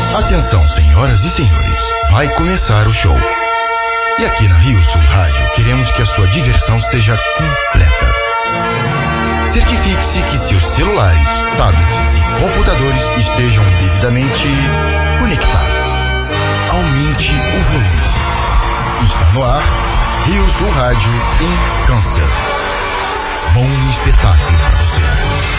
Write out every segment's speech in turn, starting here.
Atenção, senhoras e senhores, vai começar o show. E aqui na Rio Sul Rádio queremos que a sua diversão seja completa. Certifique-se que seus celulares, tablets e computadores estejam devidamente conectados. Aumente o volume. Está no ar Rio Sul Rádio em Câncer. Bom espetáculo para você.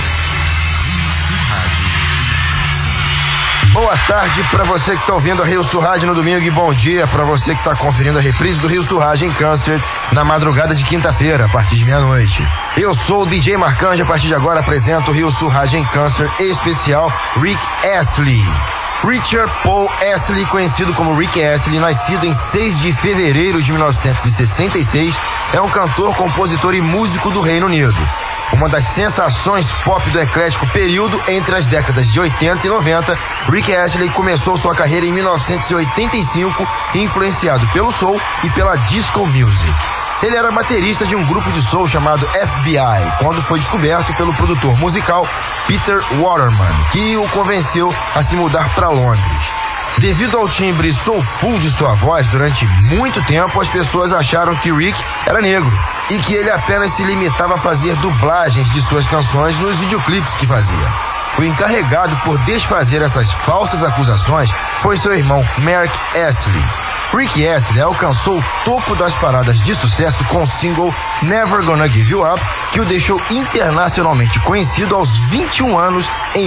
Boa tarde para você que está ouvindo a Rio Sul Rádio no domingo e bom dia para você que está conferindo a reprise do Rio Sul Rádio em Câncer na madrugada de quinta-feira, a partir de meia-noite. Eu sou o DJ Marcanjo, a partir de agora apresento o Rio Sul Rádio em Câncer especial Rick Astley. Richard Paul Astley, conhecido como Rick Astley, nascido em 6 de fevereiro de 1966, é um cantor, compositor e músico do Reino Unido. Uma das sensações pop do eclético período entre as décadas de 80 e 90, Rick Astley começou sua carreira em 1985, influenciado pelo soul e pela disco music. Ele era baterista de um grupo de soul chamado FBI, quando foi descoberto pelo produtor musical Peter Waterman, que o convenceu a se mudar para Londres. Devido ao timbre soulful de sua voz, durante muito tempo as pessoas acharam que Rick era negro e que ele apenas se limitava a fazer dublagens de suas canções nos videoclipes que fazia. O encarregado por desfazer essas falsas acusações foi seu irmão Mark Astley. Rick Astley alcançou o topo das paradas de sucesso com o single Never Gonna Give You Up, que o deixou internacionalmente conhecido aos 21 anos em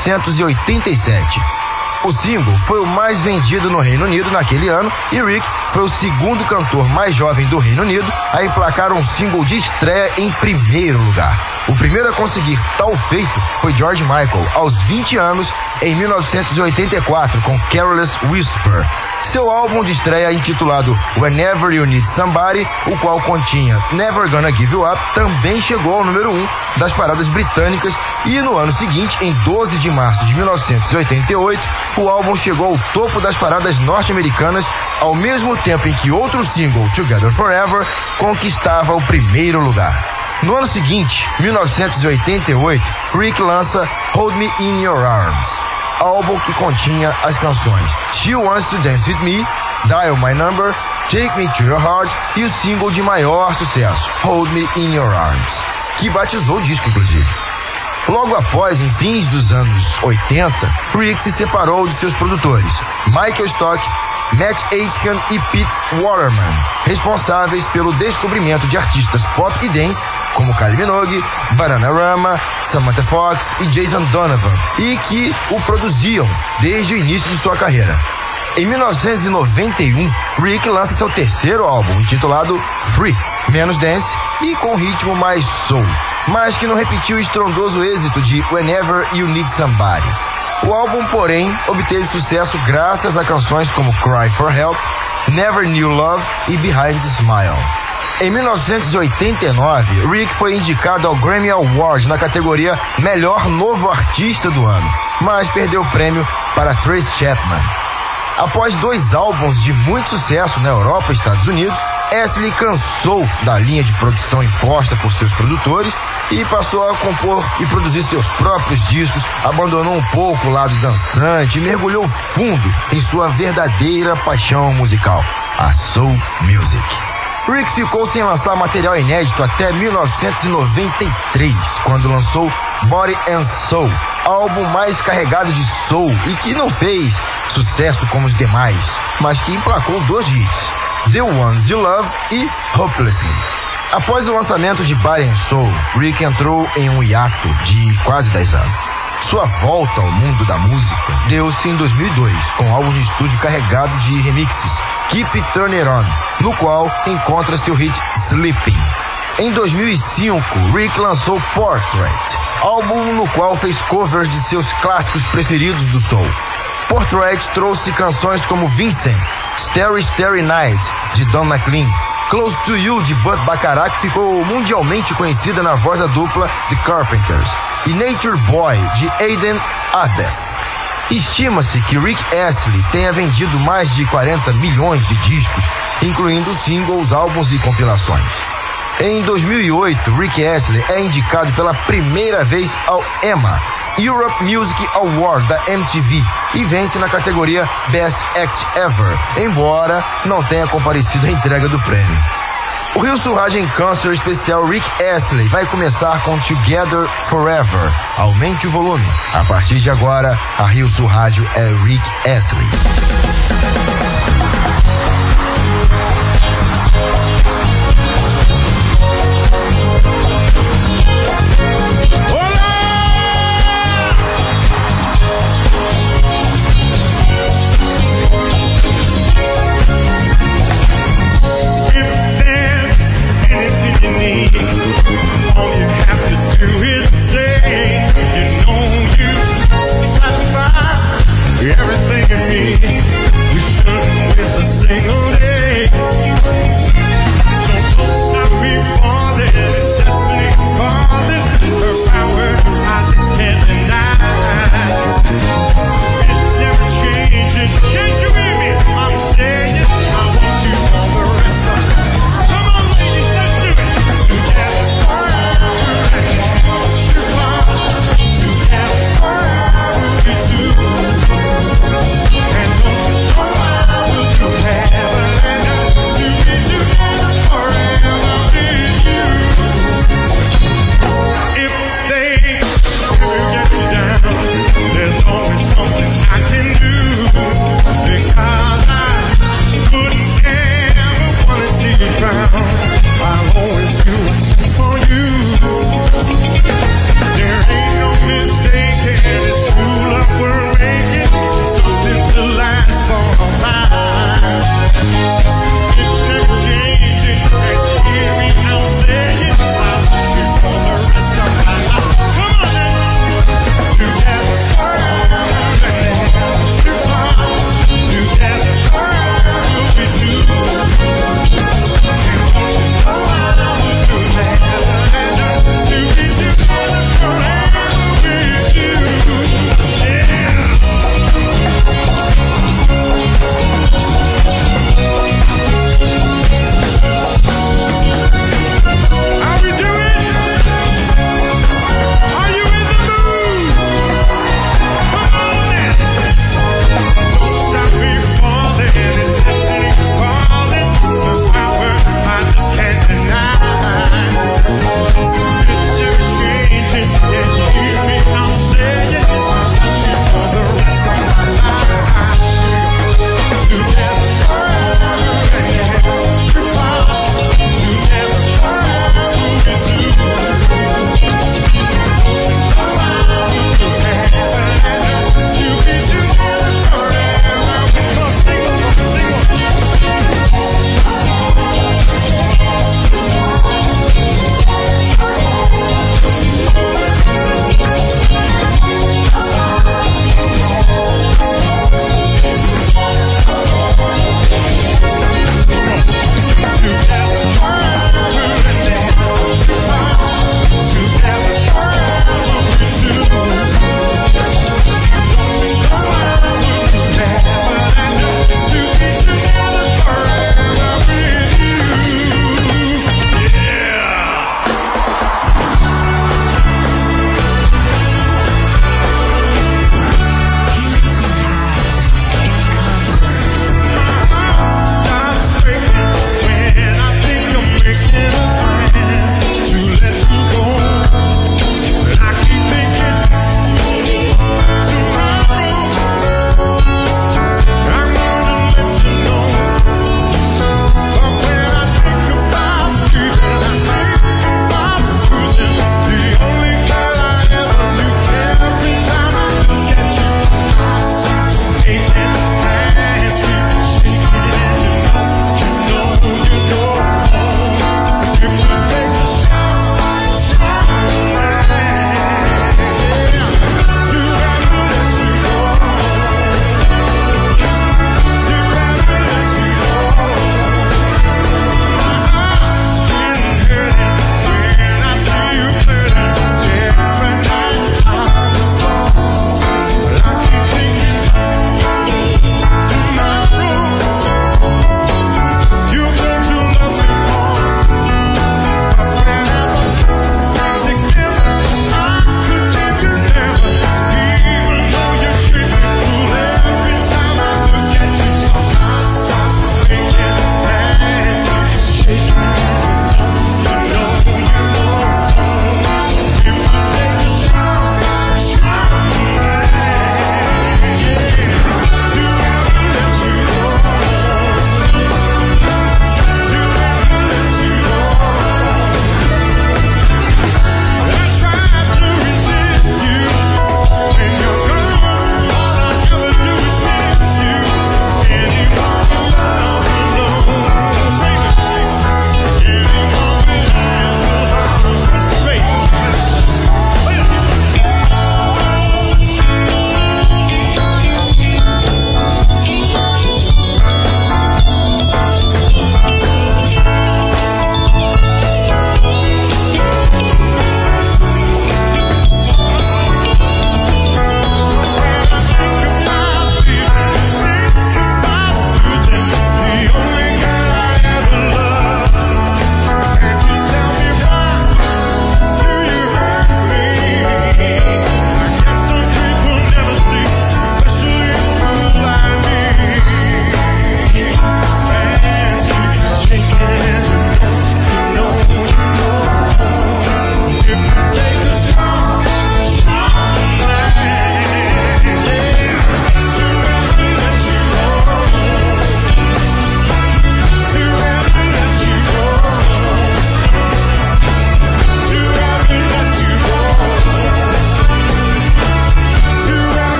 1987. O single foi o mais vendido no Reino Unido naquele ano e Rick foi o segundo cantor mais jovem do Reino Unido a emplacar um single de estreia em primeiro lugar. O primeiro a conseguir tal feito foi George Michael, aos 20 anos, em 1984, com Careless Whisper. Seu álbum de estreia, intitulado Whenever You Need Somebody, o qual continha Never Gonna Give You Up, também chegou ao número 1 das paradas britânicas e no ano seguinte, em 12 de março de 1988, o álbum chegou ao topo das paradas norte-americanas, ao mesmo tempo em que outro single, Together Forever, conquistava o primeiro lugar. No ano seguinte, 1988, Rick lança Hold Me In Your Arms, álbum que continha as canções She Wants to Dance With Me, Dial My Number, Take Me to Your Heart e o single de maior sucesso, Hold Me In Your Arms, que batizou o disco inclusive. Logo após, em fins dos anos 80, Rick se separou de seus produtores, Michael Stock, Matt Aitken e Pete Waterman, responsáveis pelo descobrimento de artistas pop e dance como Kylie Minogue, Bananarama, Samantha Fox e Jason Donovan, e que o produziam desde o início de sua carreira. Em 1991, Rick lança seu terceiro álbum, intitulado Free, menos dance e com ritmo mais soul, mas que não repetiu o estrondoso êxito de Whenever You Need Somebody. O álbum, porém, obteve sucesso graças a canções como Cry for Help, Never Knew Love e Behind the Smile. Em 1989, Rick foi indicado ao Grammy Awards na categoria Melhor Novo Artista do Ano, mas perdeu o prêmio para Trace Chapman. Após 2 álbuns de muito sucesso na Europa e Estados Unidos, Astley cansou da linha de produção imposta por seus produtores e passou a compor e produzir seus próprios discos, abandonou um pouco o lado dançante e mergulhou fundo em sua verdadeira paixão musical, a soul music. Rick ficou sem lançar material inédito até 1993, quando lançou Body and Soul, álbum mais carregado de soul e que não fez sucesso como os demais, mas que emplacou 2 hits, The Ones You Love e Hopelessly. Após o lançamento de Body and Soul, Rick entrou em um hiato de quase 10 anos. Sua volta ao mundo da música deu-se em 2002, com um álbum de estúdio carregado de remixes, Keep It Turning On, no qual encontra-se o hit Sleeping. Em 2005, Rick lançou Portrait, álbum no qual fez covers de seus clássicos preferidos do soul. Portrait trouxe canções como Vincent, Starry Starry Night, de Don McLean, Close to You, de Burt Bacharach, que ficou mundialmente conhecida na voz da dupla The Carpenters, e Nature Boy, de Aiden Abbas. Estima-se que Rick Astley tenha vendido mais de 40 milhões de discos, incluindo singles, álbuns e compilações. Em 2008, Rick Astley é indicado pela primeira vez ao EMA, Europe Music Award da MTV e vence na categoria Best Act Ever, embora não tenha comparecido à entrega do prêmio. O Rio Surragem Cancer especial Rick Astley vai começar com Together Forever. Aumente o volume. A partir de agora, a Rio Sul Rádio é Rick Astley. All you have to do is say, you know you satisfy everything in me. We shouldn't waste a single day. So don't stop me falling, it's destiny calling. Her power I just can't deny. It's never changing. Can't you hear me? I'm saying I want you all the rest of it. Come on, ladies, let's do it. And don't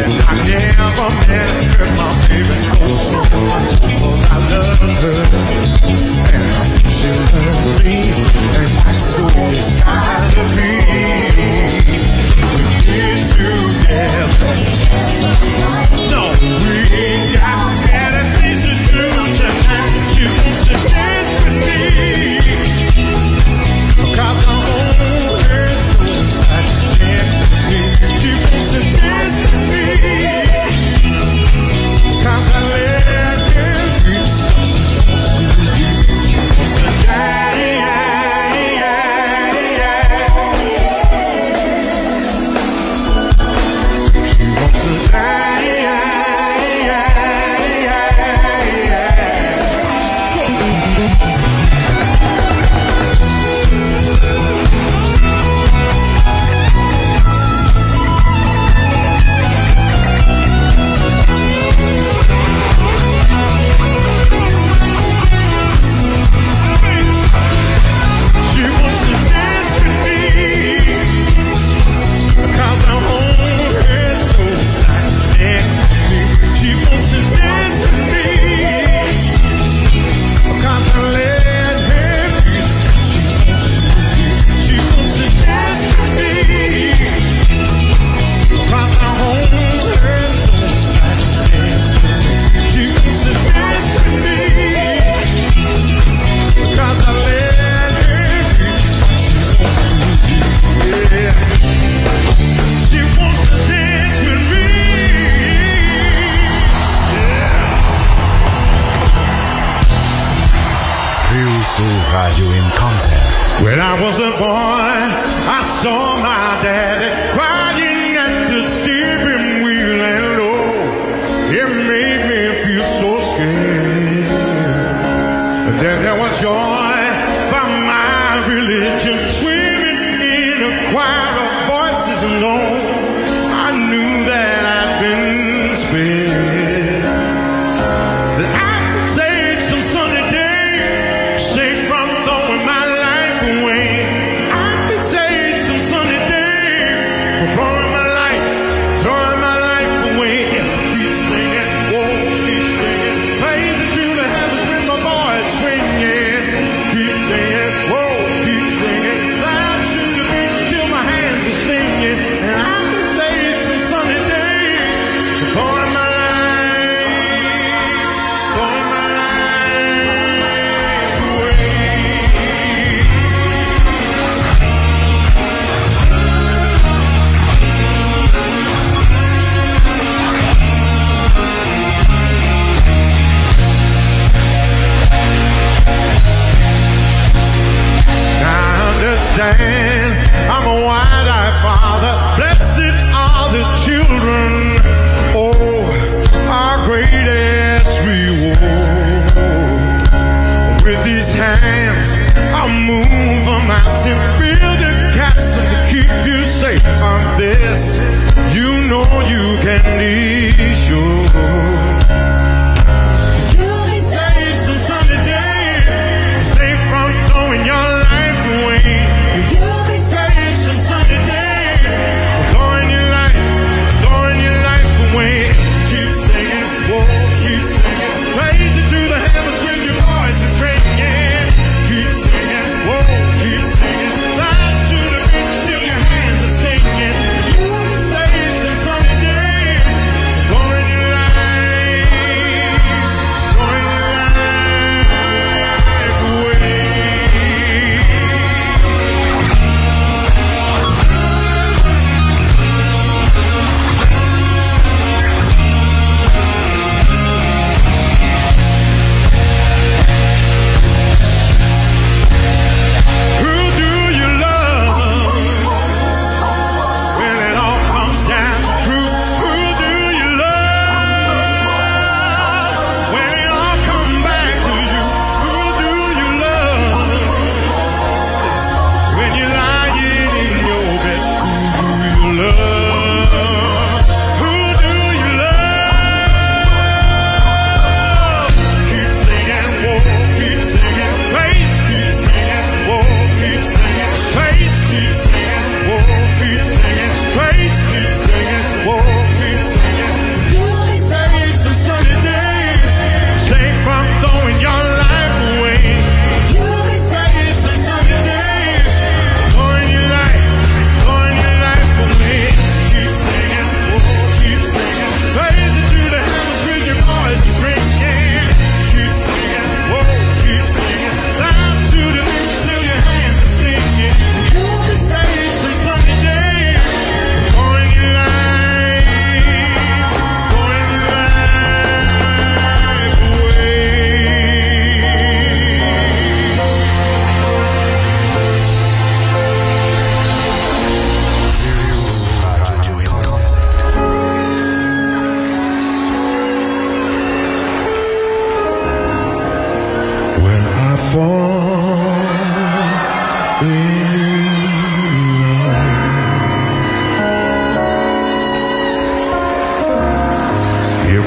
never met her, my baby, so I love her, and she loves me, and that's the way it's gotta be. We're together. No, we got better things to do tonight. She wants to dance with me, 'cause I hold her so tight. She wants to dance with me, 'cause I let her be. She wants to die, she wants to die. When I was a boy, I saw my daddy crying at the steering wheel, and oh, it made me feel so scared. And then there was joy from my religion, swimming in a choir of voices alone. I knew that I'd been spared, that I'd been saved some sunny day, saved from throwing my life away. I've been saved some sunny day from throwing my life away. Keep singing, whoa, keep singing, praising to the heavens with my voice swinging. Keep singing, whoa, keep singing, loud to the beat till my hands are stinging. And I've been saved some sunny day from throwing my life away. I understand I'm a wide-eyed father. Blessed are the children. Oh, our greatest reward. With these hands, I'll move a mountain, build a castle to keep you safe from this. You know you can be sure. You'll be saved some sunny day, safe from throwing your life away. You'll be saved some sunny day, throwing your life away. Keep singing, whoa, keep singing, praise it to the heavens with your voice is ringing. Keep singing, whoa, keep singing, loud to the beat till your hands are singing. You'll be saved some sunny day, throwing your life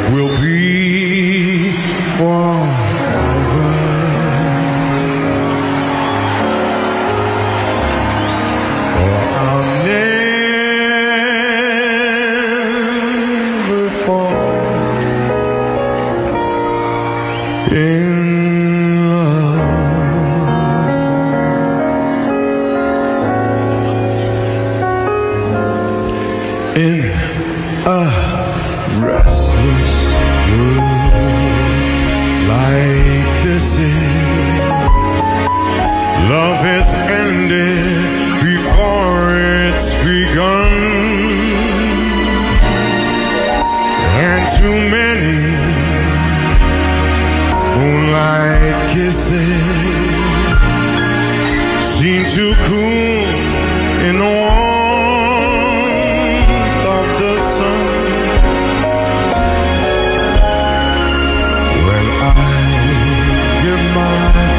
will be forever. Or I'll never fall in in a restless world like this is. Love has ended before it's begun, and too many moonlight kisses seem to cool in the warmth of the sun. When I give my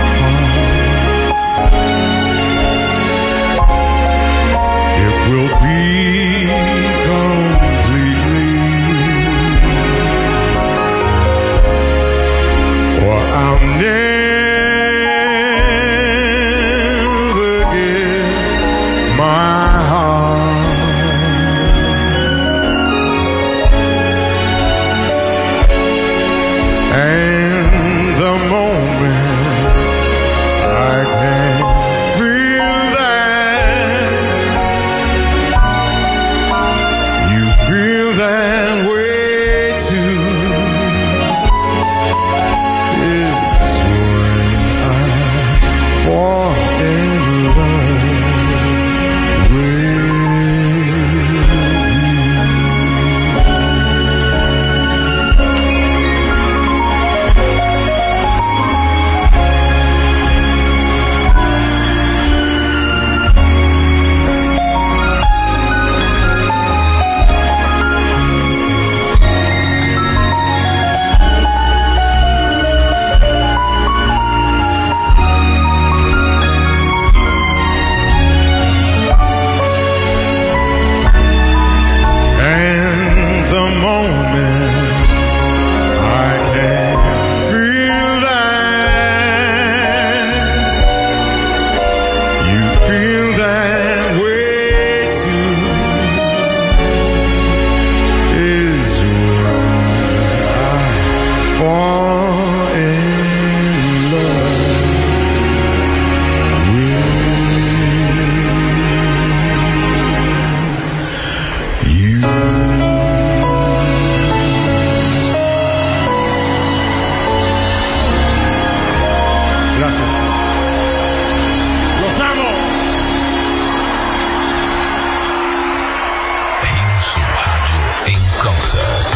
heart, it will be completely, or I'll never give my heart. And the moment I can feel that, you feel that way too, is when I fall in love with you. And the moment I can feel that, you feel that way too, is when I fall in love with you. Gracias. Los amo. Rio Rádio em concert.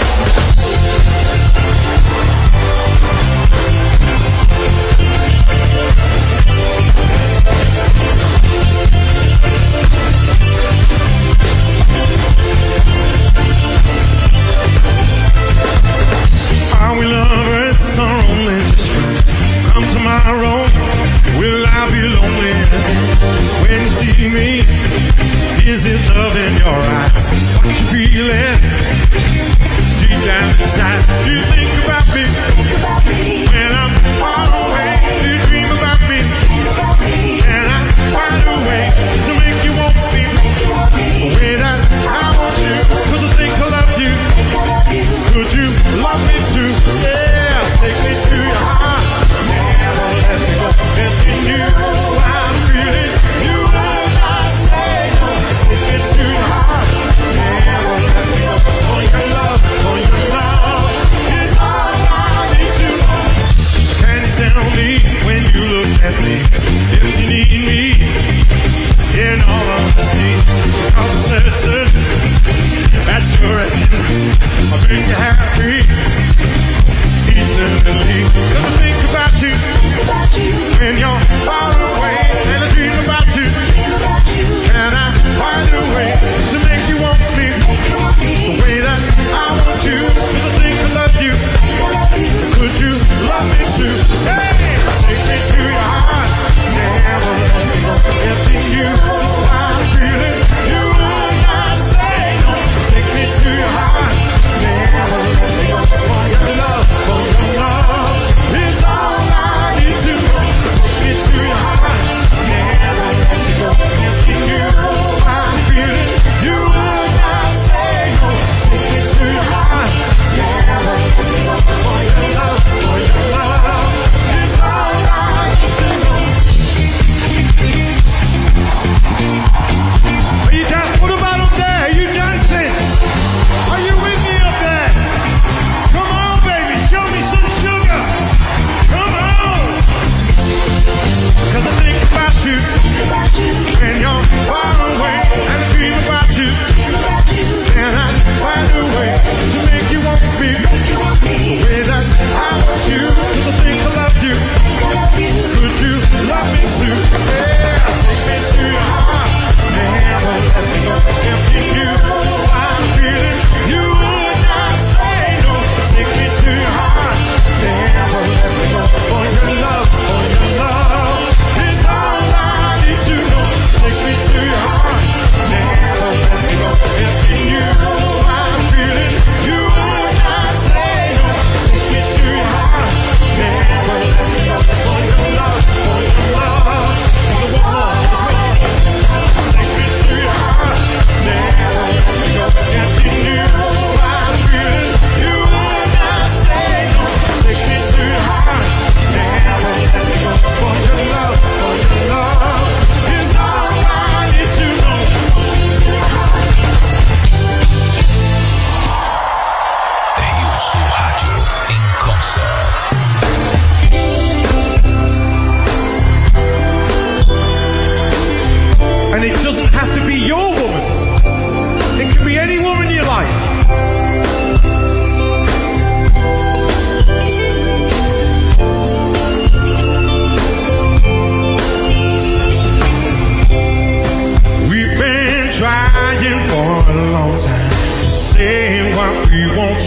Are we lovers or only just friends? Come tomorrow, will I be lonely when you see me? Is it love in your eyes? What you feeling deep down inside? Do you think about me when I'm far away? Do you dream about me? And I find a way to make you want me the way that I want you, 'cause I think I love you. Could you love me too? Yeah, take me to your heart. Never let me go. It's you I'm feeling. You will not say no. Take me to your heart. Never let me go. For your love is all I need to know. Can you tell me when you look at me if you need me? In all honesty, I'm certain that's your end. I'll make you happy eternally. 'Cause I think about you when you're far away, and I dream about you, and I find a way to make you want me the way that I want you. 'Cause I think I love you. Could you love me too? Hey, take me to your heart. Never let me go. It's in you I'm feeling. You will not say no. Take me to your heart. Never let me go.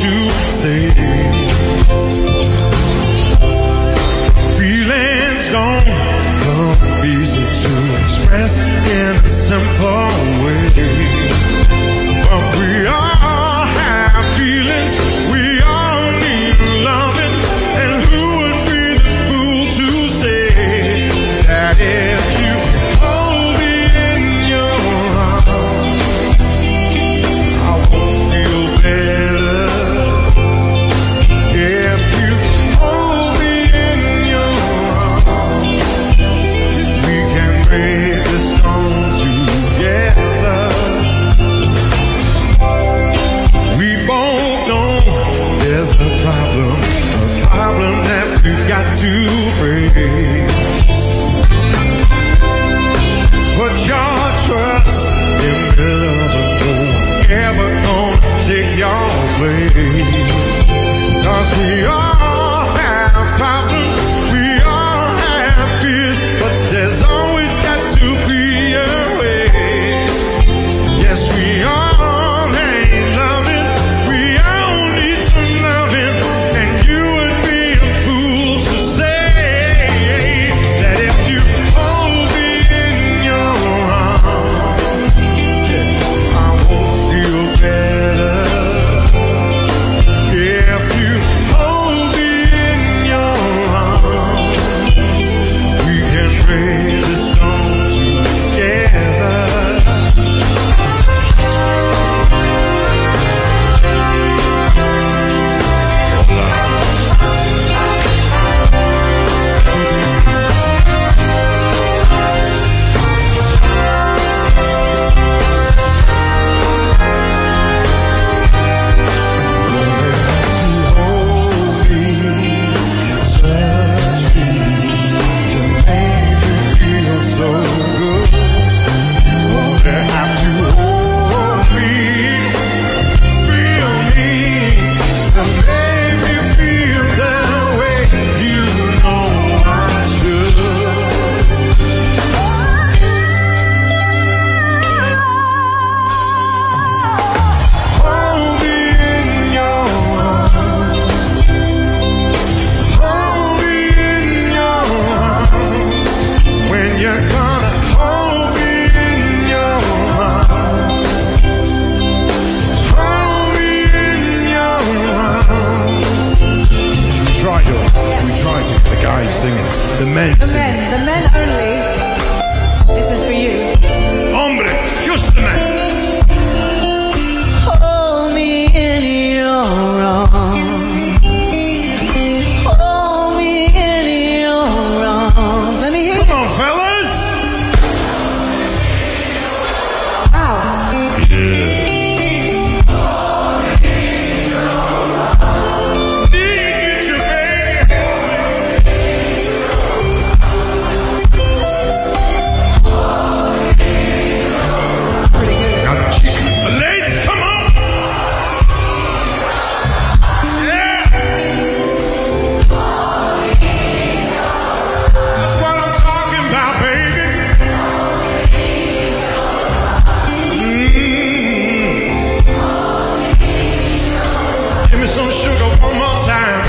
to say. Feelings don't come easy to express in a simple way. But we all have feelings, we all need loving, and who would be the fool to say that if you hold me in your arms, I won't feel better. If you hold me in your arms, we can break the stone together. We both know there's a problem that we've got to face. Put your trust in the love of no one's ever gonna take your place. 'Cause we all have problems, we all have fears, but there's always got to be a way. Yes, we all ain't loving, we all need some loving, and you would be a fool to say that if you hold me in your arms, I won't feel better. If you hold me in your arms, we can break the stone together. Hold me, touch me, to make me feel so good. They have to hold me, feel me, to make me feel the way you know I should. Hold me in your arms, hold me in your arms, when you're gonna hold me in your arms, hold me in your arms. We tried to, the guys singing, the men singing. The men only. This is for you. Hombre, just the men. Hold me in your arms. Hold me in your arms. Let me hear you. Come on, fellas. Wow. Yeah. Need you, baby. Now the chickens, the ladies, come on. Yeah. That's what I'm talking about, baby. Give me some sugar one more time.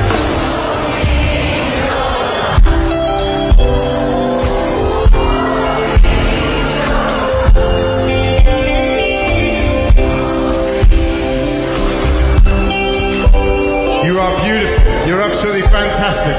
You are beautiful. You're absolutely fantastic.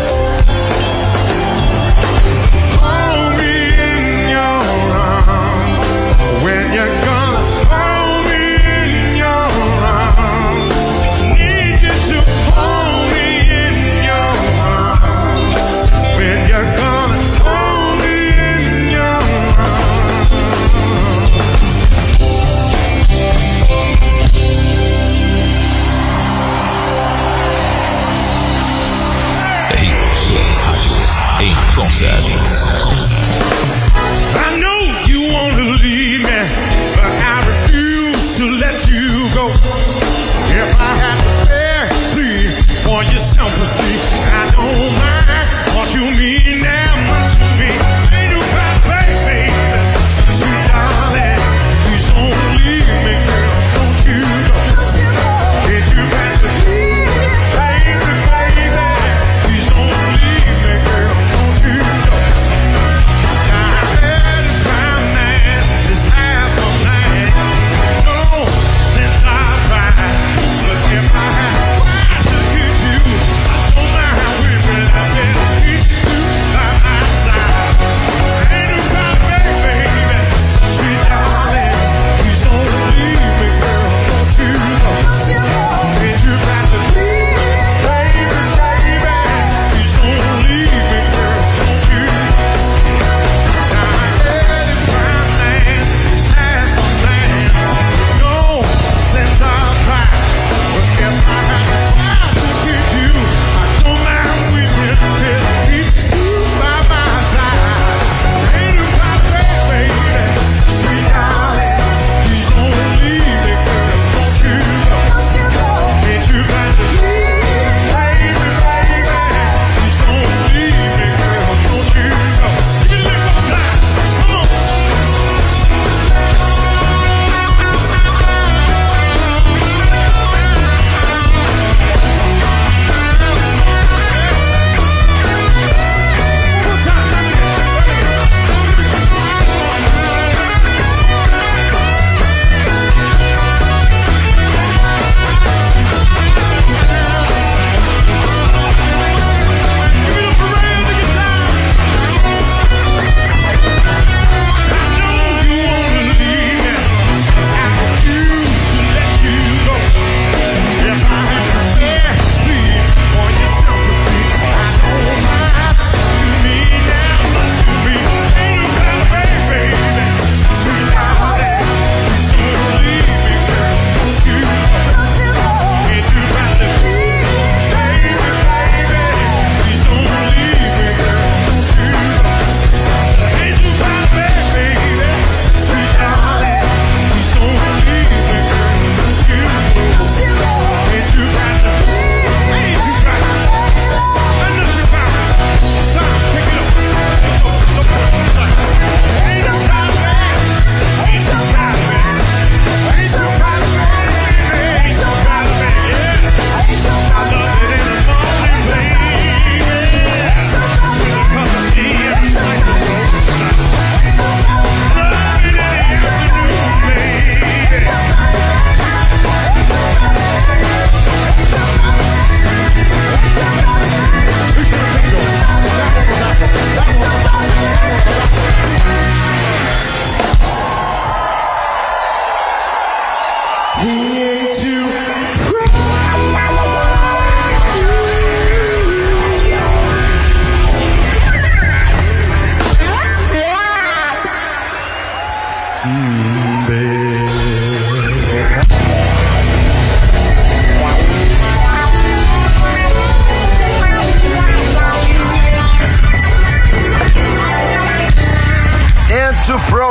Hold me in your arms, when you're gonna hold me in your arms. Need you to hold me in your arms, when you're gonna hold me in your arms. Rio Rádio em concert. I know you want to leave me, but I refuse to let you go. If I have to beg, please, for your sympathy, I don't mind what you mean that much to me. Ain't you cry, baby, sweet darling, please don't leave me, girl, don't you go. Can't you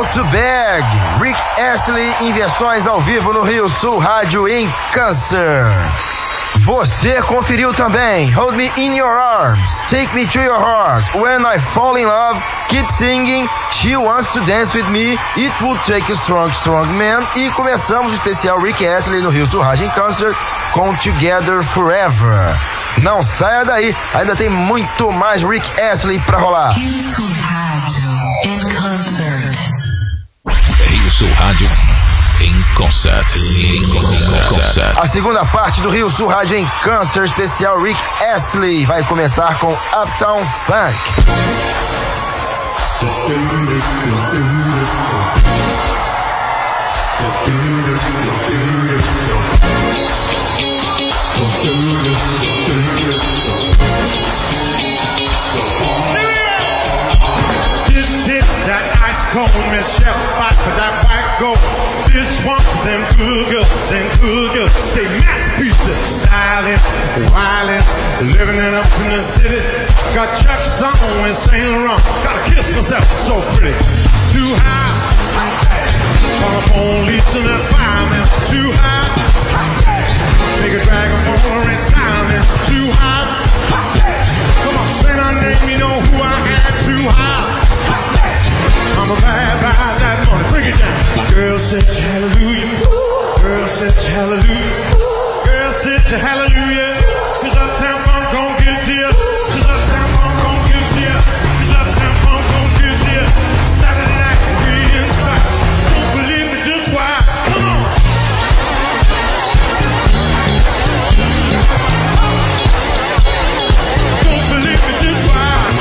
to Beg, Rick Astley em versões ao vivo no Rio Sul Rádio em Câncer. Você conferiu também Hold Me In Your Arms, Take Me To Your Heart, When I Fall In Love, Keep Singing, She Wants To Dance With Me, It Would Take A Strong, Strong Man, e começamos o especial Rick Astley no Rio Sul Rádio em Câncer com Together Forever. Não saia daí, ainda tem muito mais Rick Astley pra rolar. Rio Sul Rádio em Concert. Rio Sul Rádio em Concert. A segunda parte do Rio Sul Rádio em Câncer, especial Rick Astley, vai começar com Uptown Funk. That ice cold Michelle fight for that white gold. This one for them good girls, say masterpieces. Silent, violent, living it up in the city. Got Chuck's on and Saint Laurent. Gotta kiss myself, so pretty. Too high, call the police and the fireman. Too high, make a drag them over retirement. Too high, come on, say my name, you know who I am. Too high, I'm a bad that money. Bring it down. Girl, sit your hallelujah. Girl, sit your hallelujah. Girl, sit your hallelujah. 'Cause Uptown Funk gon' get to you. 'Cause Uptown Funk gon' get to you. 'Cause Uptown Funk gon' get to you. Saturday night we inside. Don't believe me, just watch. Come on. Don't believe me, just watch.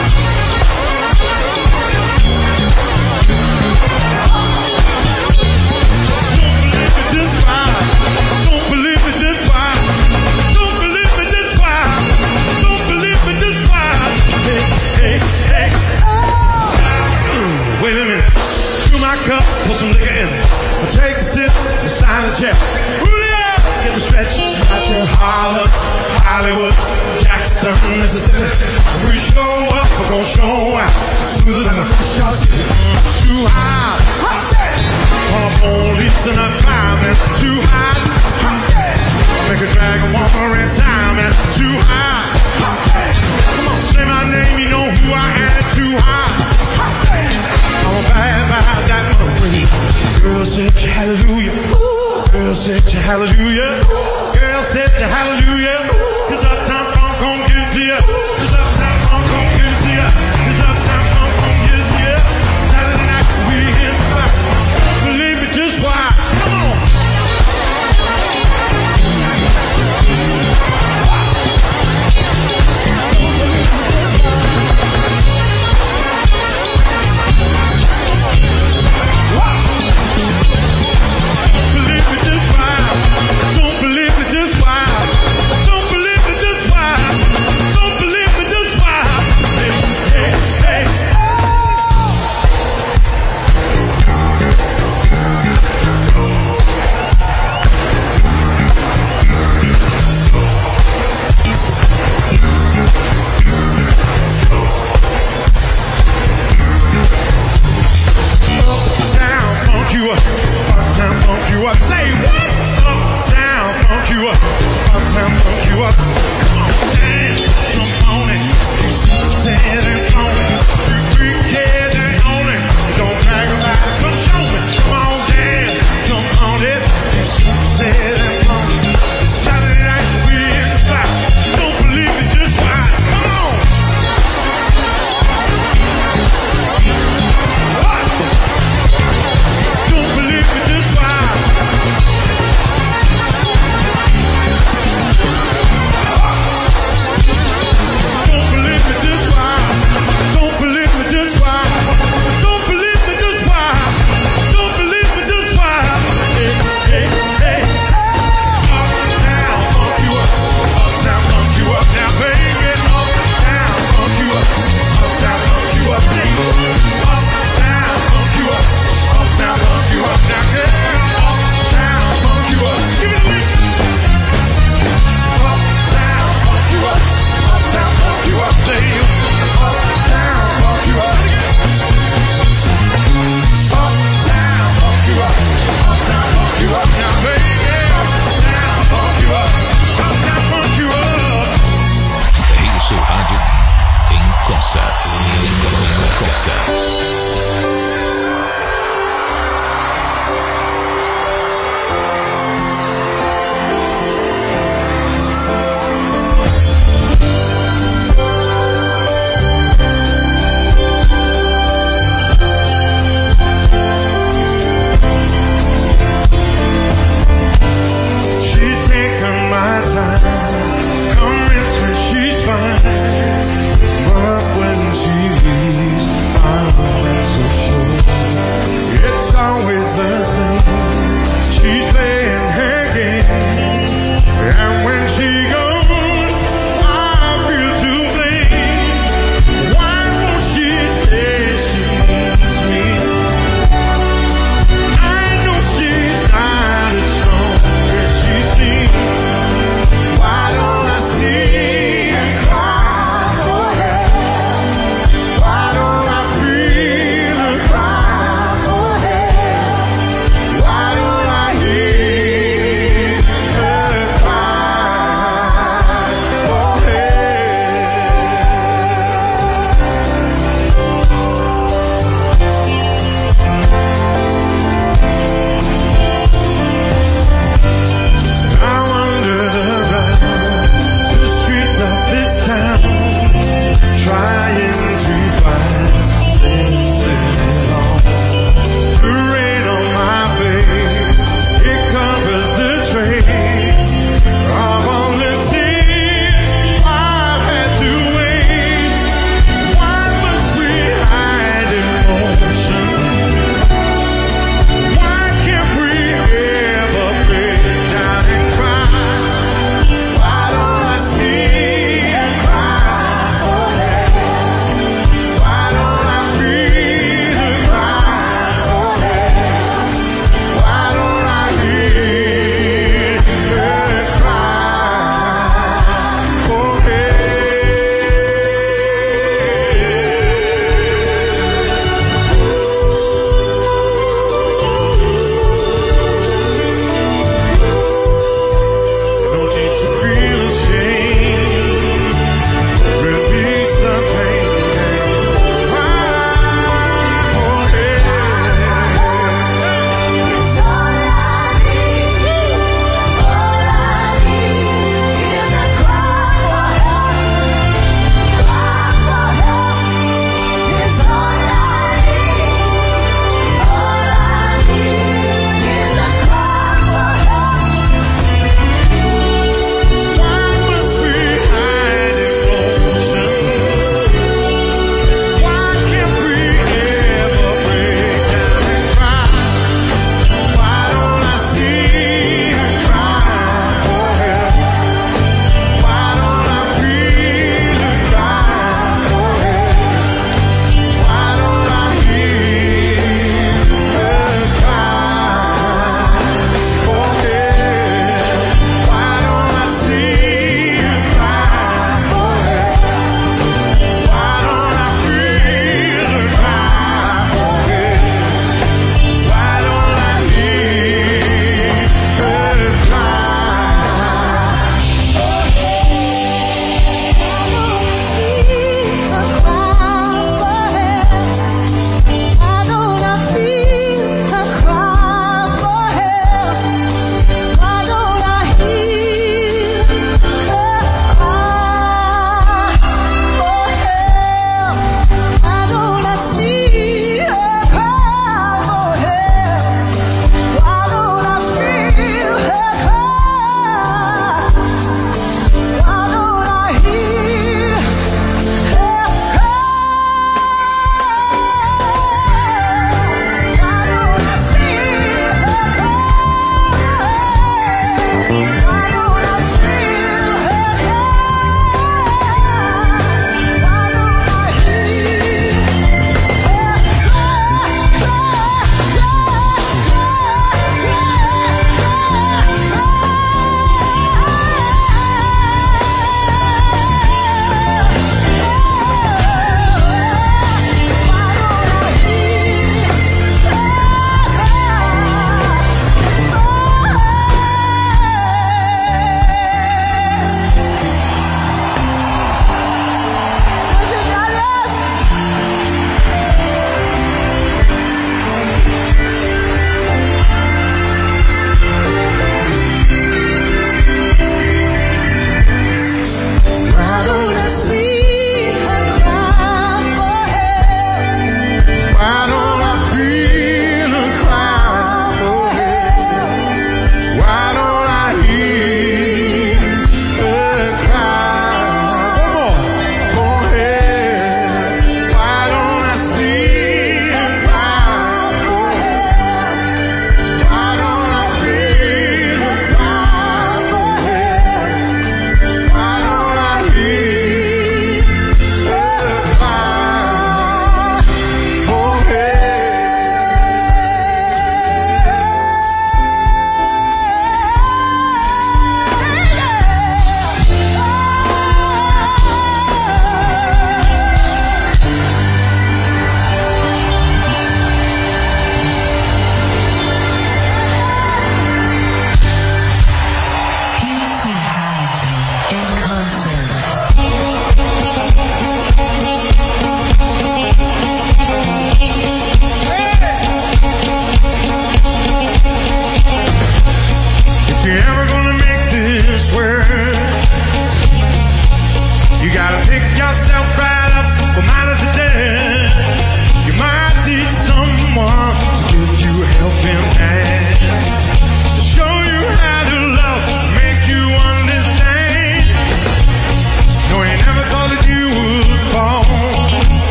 Wait a minute, fill my cup, put some liquor in it. I'll take a sip and sign a check. Get the stretch out to Harlem, Hollywood, Jackson, Mississippi. We show up, we're gon' show out. Smoother than a fish out city. Too high, call the police and the fireman. Too high, make a drag a woman in time. And too high, come on, say my name, you know who I am. Too high, I'm a bad that money. Girl, sit your hallelujah. Girl, sit your hallelujah. Girl, sit your hallelujah. 'Cause Uptown Funk gon' get it to you. 'Cause Uptown Funk gon' get it to you. 'Cause Uptown Funk gon' get it to you. Saturday night we inside. Believe me, just watch. Come on.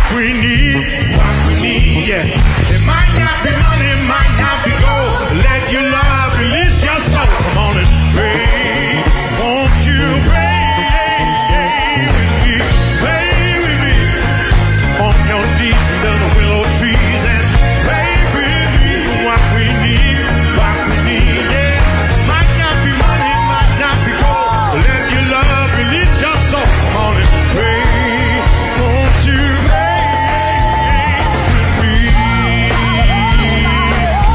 we need, yeah. It might not be money, it might not be gold. Let your love release your soul. Come on and pray. Won't you pray with me on your knees under the willow trees and pray with me. What we need, yeah. Might not be money, might not be gold. Let your love release your soul. Come on and pray. Won't you pray with me?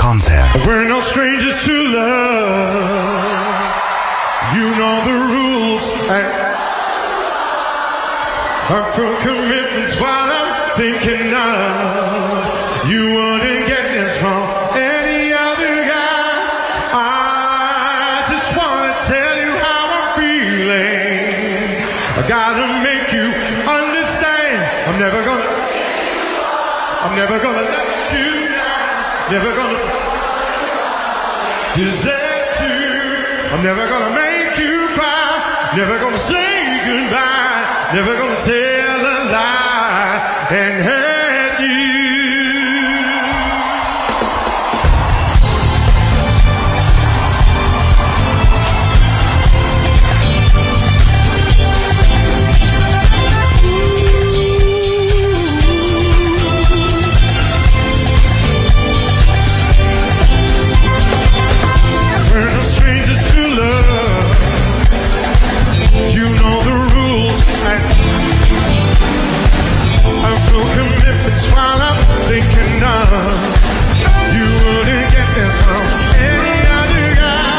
concert. We're no strangers to love. You know the rules. I'm from commitments while I'm thinking of. You wouldn't get this from any other guy. I just want to tell you how I'm feeling. I gotta make you understand. I'm never gonna let you down. Never gonna desert you. I'm never gonna make you cry. Never gonna say goodbye. Never gonna tell a lie and hurt you. We're no strangers to love. You know the rules. I'm full commitments while I'm thinking of. You wouldn't get this from any other guy.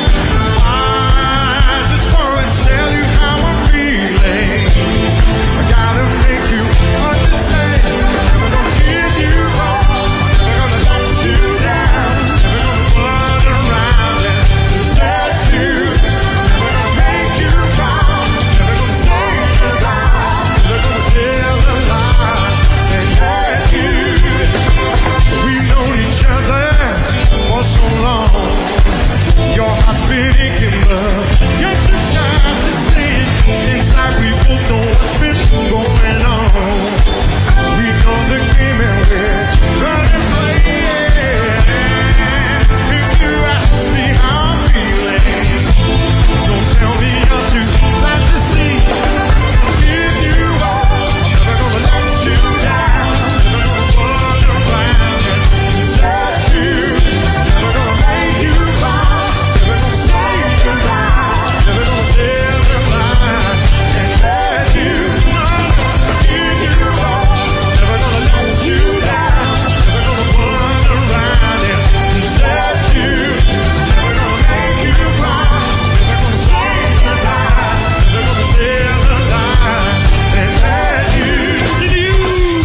I just want to tell you how I'm feeling. I gotta make you understand. Never gonna give you wrong. Never gonna let you down. Never gonna run around and desert you. Never gonna make you proud. Never gonna say goodbye. Never gonna tell a lie and hurt you. We've known each other for so long. Your heart's been aching, but you're too shy to see it. Inside we both know what's been going on. We know the game and we're gonna play it. If you ask me how I'm feeling, don't tell me you're too glad to see. Give you all, never gonna let you down. Never gonna run around and desert you. Never gonna make you cry. Never gonna say goodbye. Never gonna tell a lie and hurt you. Give you all, never gonna let you down. Never gonna run around and desert you. Never gonna make you cry. Never gonna say goodbye. Never gonna tell a lie and hurt you. Did you?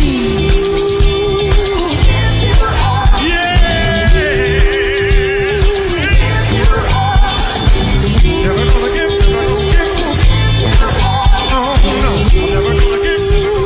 Yeah. Never gonna give. Oh no, never gonna give.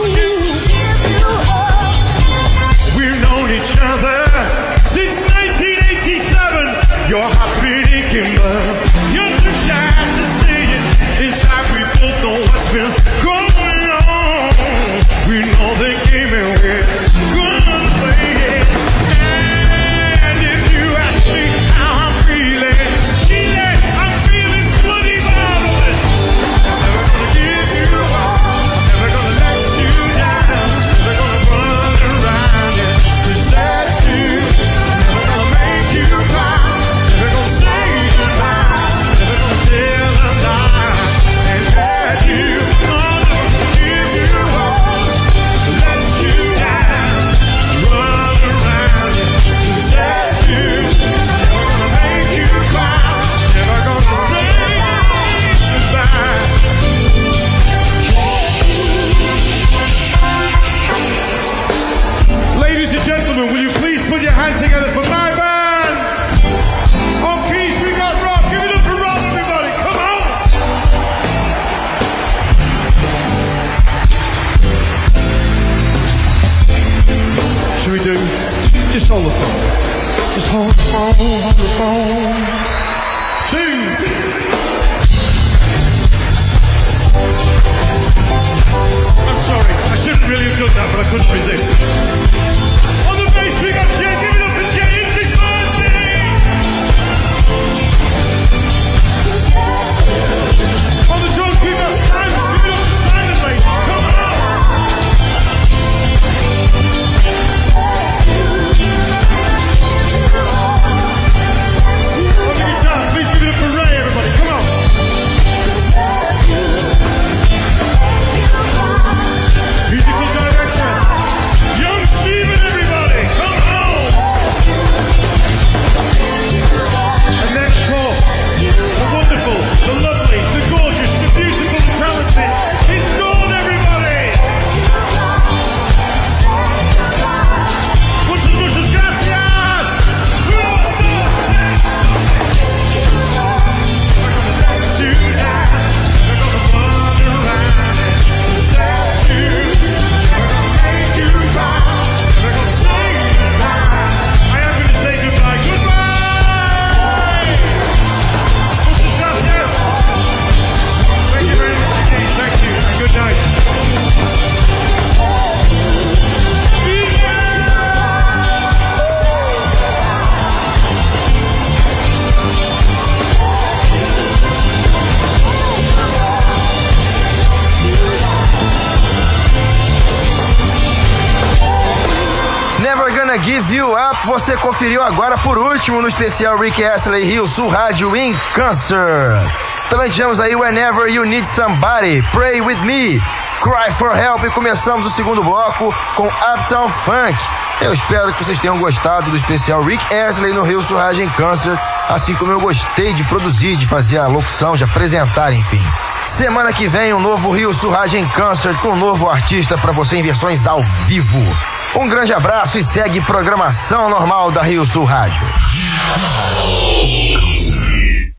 We've known each other since 1987. Your heart's been aching, but you're too shy to see it. Inside we both know what's been going on. We know the game and we're gonna play it. And if you ask me how I'm feeling, Sheila, I'm feeling bloody marvelous. Never gonna give you all, never gonna let you down. Never gonna run around and desert you. Never gonna make you cry. Never gonna say goodbye. Never gonna tell a lie and hurt you. Never gonna give you all, let you down. Run around and desert you. Never gonna make you cry. Never gonna say goodbye. Ladies and gentlemen, will you please put your hands together for my band? On keys, we got Rob. Give it up for Rob, everybody. Come on. Should we do? Just hold the phone. Just hold the phone, hold the phone. 2. I'm sorry, I shouldn't really have done that, but I couldn't resist. On the bass, we got Jay. Give it up for Jay. It's his birthday. On the drums, we got Simon. Give it up for Simon, mate. Come on. On the guitar, please give it up for Ray, everybody. Come on. Musical director, Young Give You Up, você conferiu agora por último no especial Rick Astley Rio Sul Rádio in Concert. Também tivemos aí Whenever You Need Somebody, Pray With Me, Cry For Help, e começamos o segundo bloco com Uptown Funk. Eu espero que vocês tenham gostado do especial Rick Astley no Rio Sul Rádio in Concert, assim como eu gostei de produzir, de fazer a locução, de apresentar, enfim. Semana que vem um novo Rio Sul Rádio in Concert com um novo artista para você em versões ao vivo. Um grande abraço e segue programação normal da Rio Sul Rádio.